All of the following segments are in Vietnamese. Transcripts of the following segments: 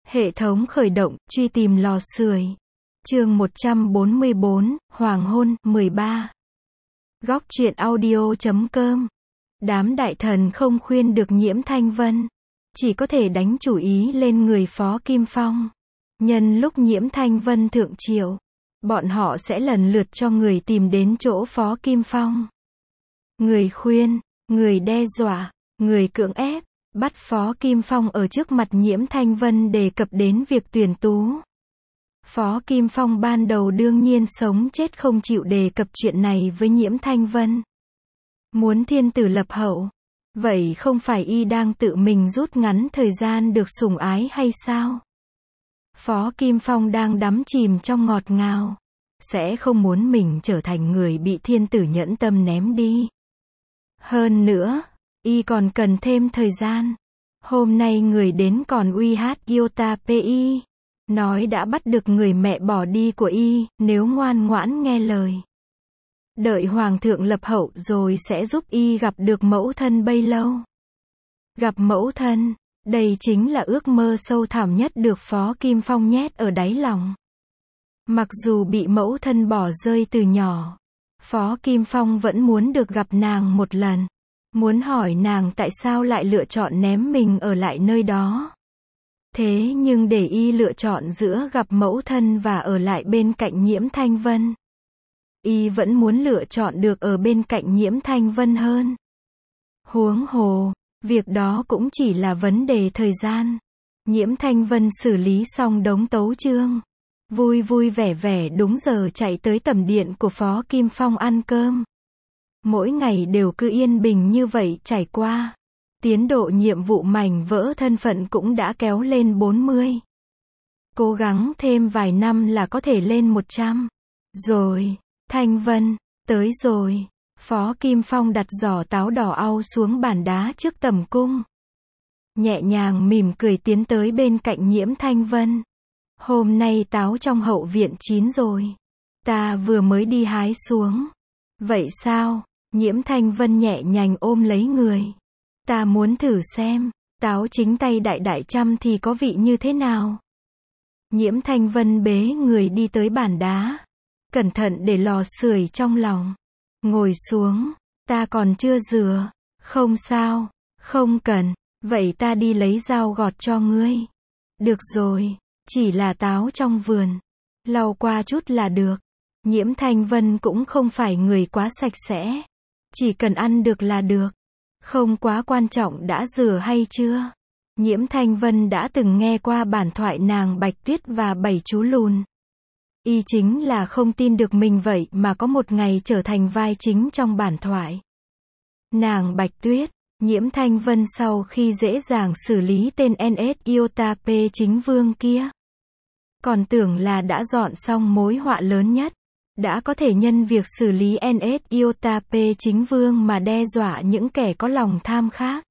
Hệ thống khởi động, truy tìm lò sưởi. Chương 144, Hoàng hôn, 13. Góc truyện audio.com. Đám đại thần không khuyên được Nhiễm Thanh Vân, chỉ có thể đánh chủ ý lên người Phó Kim Phong. Nhân lúc Nhiễm Thanh Vân thượng triệu, bọn họ sẽ lần lượt cho người tìm đến chỗ Phó Kim Phong. Người khuyên, người đe dọa, người cưỡng ép, bắt Phó Kim Phong ở trước mặt Nhiễm Thanh Vân đề cập đến việc tuyển tú. Phó Kim Phong ban đầu đương nhiên sống chết không chịu đề cập chuyện này với Nhiễm Thanh Vân. Muốn thiên tử lập hậu, vậy không phải y đang tự mình rút ngắn thời gian được sủng ái hay sao? Phó Kim Phong đang đắm chìm trong ngọt ngào, sẽ không muốn mình trở thành người bị thiên tử nhẫn tâm ném đi. Hơn nữa, y còn cần thêm thời gian. Hôm nay người đến còn uy hát Iota Pi, nói đã bắt được người mẹ bỏ đi của y, nếu ngoan ngoãn nghe lời. Đợi Hoàng thượng lập hậu rồi sẽ giúp y gặp được mẫu thân bấy lâu. Gặp mẫu thân, đây chính là ước mơ sâu thẳm nhất được Phó Kim Phong nhét ở đáy lòng. Mặc dù bị mẫu thân bỏ rơi từ nhỏ, Phó Kim Phong vẫn muốn được gặp nàng một lần. Muốn hỏi nàng tại sao lại lựa chọn ném mình ở lại nơi đó. Thế nhưng để y lựa chọn giữa gặp mẫu thân và ở lại bên cạnh Nhiễm Thanh Vân, y vẫn muốn lựa chọn được ở bên cạnh Nhiễm Thanh Vân hơn. Huống hồ, việc đó cũng chỉ là vấn đề thời gian. Nhiễm Thanh Vân xử lý xong đống tấu chương, vui vui vẻ vẻ đúng giờ chạy tới tẩm điện của Phó Kim Phong ăn cơm. Mỗi ngày đều cứ yên bình như vậy trải qua. Tiến độ nhiệm vụ mảnh vỡ thân phận cũng đã kéo lên 40. Cố gắng thêm vài năm là có thể lên 100. Rồi, Thanh Vân, tới rồi. Phó Kim Phong đặt giỏ táo đỏ au xuống bàn đá trước tầm cung. Nhẹ nhàng mỉm cười tiến tới bên cạnh Nhiễm Thanh Vân. Hôm nay táo trong hậu viện chín rồi. Ta vừa mới đi hái xuống. Vậy sao? Nhiễm Thanh Vân nhẹ nhàng ôm lấy người. Ta muốn thử xem, táo chính tay đại đại trăm thì có vị như thế nào. Nhiễm Thanh Vân bế người đi tới bàn đá. Cẩn thận để lò sưởi trong lòng. Ngồi xuống, ta còn chưa rửa. Không sao, không cần, vậy ta đi lấy dao gọt cho ngươi. Được rồi, chỉ là táo trong vườn. Lau qua chút là được. Nhiễm Thanh Vân cũng không phải người quá sạch sẽ. Chỉ cần ăn được là được. Không quá quan trọng đã rửa hay chưa. Nhiễm Thanh Vân đã từng nghe qua bản thoại nàng Bạch Tuyết và 7 chú lùn. Y chính là không tin được mình vậy mà có một ngày trở thành vai chính trong bản thoại. Nàng Bạch Tuyết, Nhiễm Thanh Vân sau khi dễ dàng xử lý tên NS Iota P chính vương kia, còn tưởng là đã dọn xong mối họa lớn nhất. Đã có thể nhân việc xử lý NS Iota P chính vương mà đe dọa những kẻ có lòng tham khác.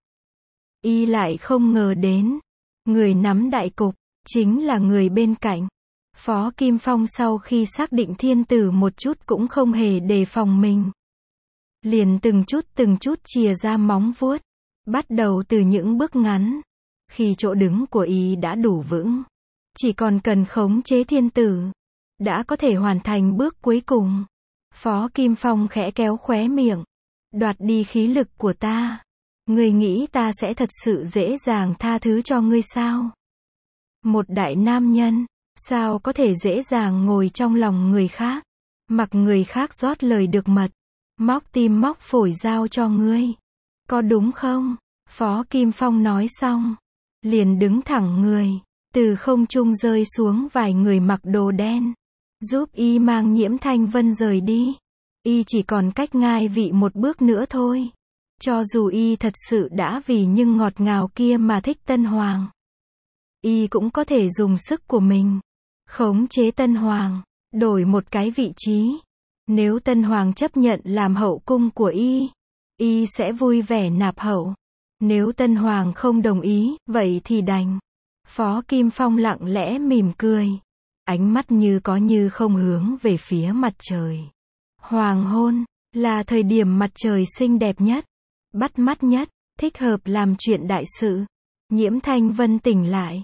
Y lại không ngờ đến, người nắm đại cục, chính là người bên cạnh. Phó Kim Phong sau khi xác định thiên tử một chút cũng không hề đề phòng mình. Liền từng chút chìa ra móng vuốt. Bắt đầu từ những bước ngắn. Khi chỗ đứng của y đã đủ vững, chỉ còn cần khống chế thiên tử, đã có thể hoàn thành bước cuối cùng. Phó Kim Phong khẽ kéo khóe miệng. Đoạt đi khí lực của ta. Ngươi nghĩ ta sẽ thật sự dễ dàng tha thứ cho ngươi sao? Một đại nam nhân, sao có thể dễ dàng ngồi trong lòng người khác, mặc người khác rót lời được mật, móc tim móc phổi giao cho ngươi. Có đúng không? Phó Kim Phong nói xong, liền đứng thẳng người, từ không trung rơi xuống vài người mặc đồ đen. Giúp y mang Nhiễm Thanh Vân rời đi. Y chỉ còn cách ngai vị một bước nữa thôi. Cho dù y thật sự đã vì nhưng ngọt ngào kia mà thích Tân Hoàng, y cũng có thể dùng sức của mình khống chế Tân Hoàng, đổi một cái vị trí. Nếu Tân Hoàng chấp nhận làm hậu cung của y sẽ vui vẻ nạp hậu. Nếu Tân Hoàng không đồng ý, vậy thì đành. Phó Kim Phong lặng lẽ mỉm cười. Ánh mắt như có như không hướng về phía mặt trời. Hoàng hôn, là thời điểm mặt trời xinh đẹp nhất, bắt mắt nhất, thích hợp làm chuyện đại sự. Nhiễm Thanh Vân tỉnh lại.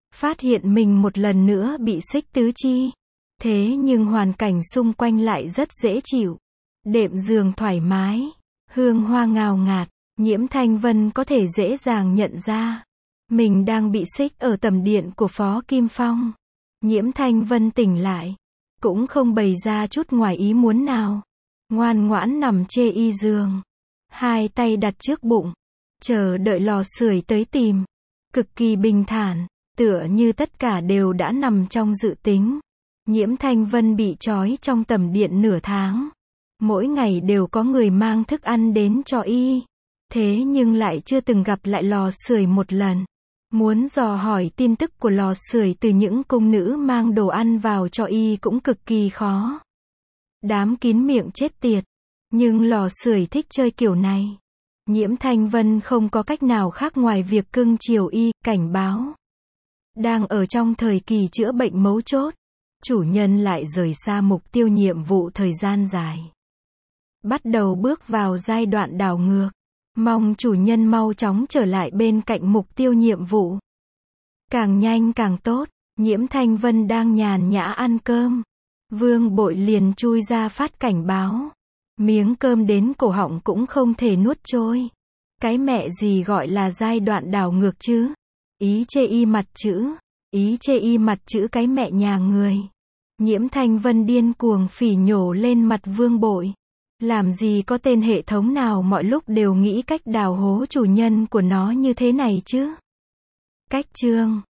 Phát hiện mình một lần nữa bị xích tứ chi. Thế nhưng hoàn cảnh xung quanh lại rất dễ chịu. Đệm giường thoải mái, hương hoa ngào ngạt, Nhiễm Thanh Vân có thể dễ dàng nhận ra. Mình đang bị xích ở tầm điện của Phó Kim Phong. Nhiễm Thanh Vân tỉnh lại. Cũng không bày ra chút ngoài ý muốn nào. Ngoan ngoãn nằm chê y giường. Hai tay đặt trước bụng. Chờ đợi lò sưởi tới tìm. Cực kỳ bình thản. Tựa như tất cả đều đã nằm trong dự tính. Nhiễm Thanh Vân bị trói trong tầm điện nửa tháng. Mỗi ngày đều có người mang thức ăn đến cho y. Thế nhưng lại chưa từng gặp lại lò sưởi một lần. Muốn dò hỏi tin tức của lò sưởi từ những cung nữ mang đồ ăn vào cho y cũng cực kỳ khó. Đám kín miệng chết tiệt. Nhưng lò sưởi thích chơi kiểu này. Nhiễm Thanh Vân không có cách nào khác ngoài việc cưng chiều y, cảnh báo. Đang ở trong thời kỳ chữa bệnh mấu chốt. Chủ nhân lại rời xa mục tiêu nhiệm vụ thời gian dài. Bắt đầu bước vào giai đoạn đảo ngược. Mong chủ nhân mau chóng trở lại bên cạnh mục tiêu nhiệm vụ. Càng nhanh càng tốt. Nhiễm Thanh Vân đang nhàn nhã ăn cơm. Vương Bội liền chui ra phát cảnh báo. Miếng cơm đến cổ họng cũng không thể nuốt trôi. Cái mẹ gì gọi là giai đoạn đảo ngược chứ? Ý chê y mặt chữ. Ý chê y mặt chữ cái mẹ nhà người. Nhiễm Thanh Vân điên cuồng phỉ nhổ lên mặt Vương Bội. Làm gì có tên hệ thống nào mọi lúc đều nghĩ cách đào hố chủ nhân của nó như thế này chứ? Cách chương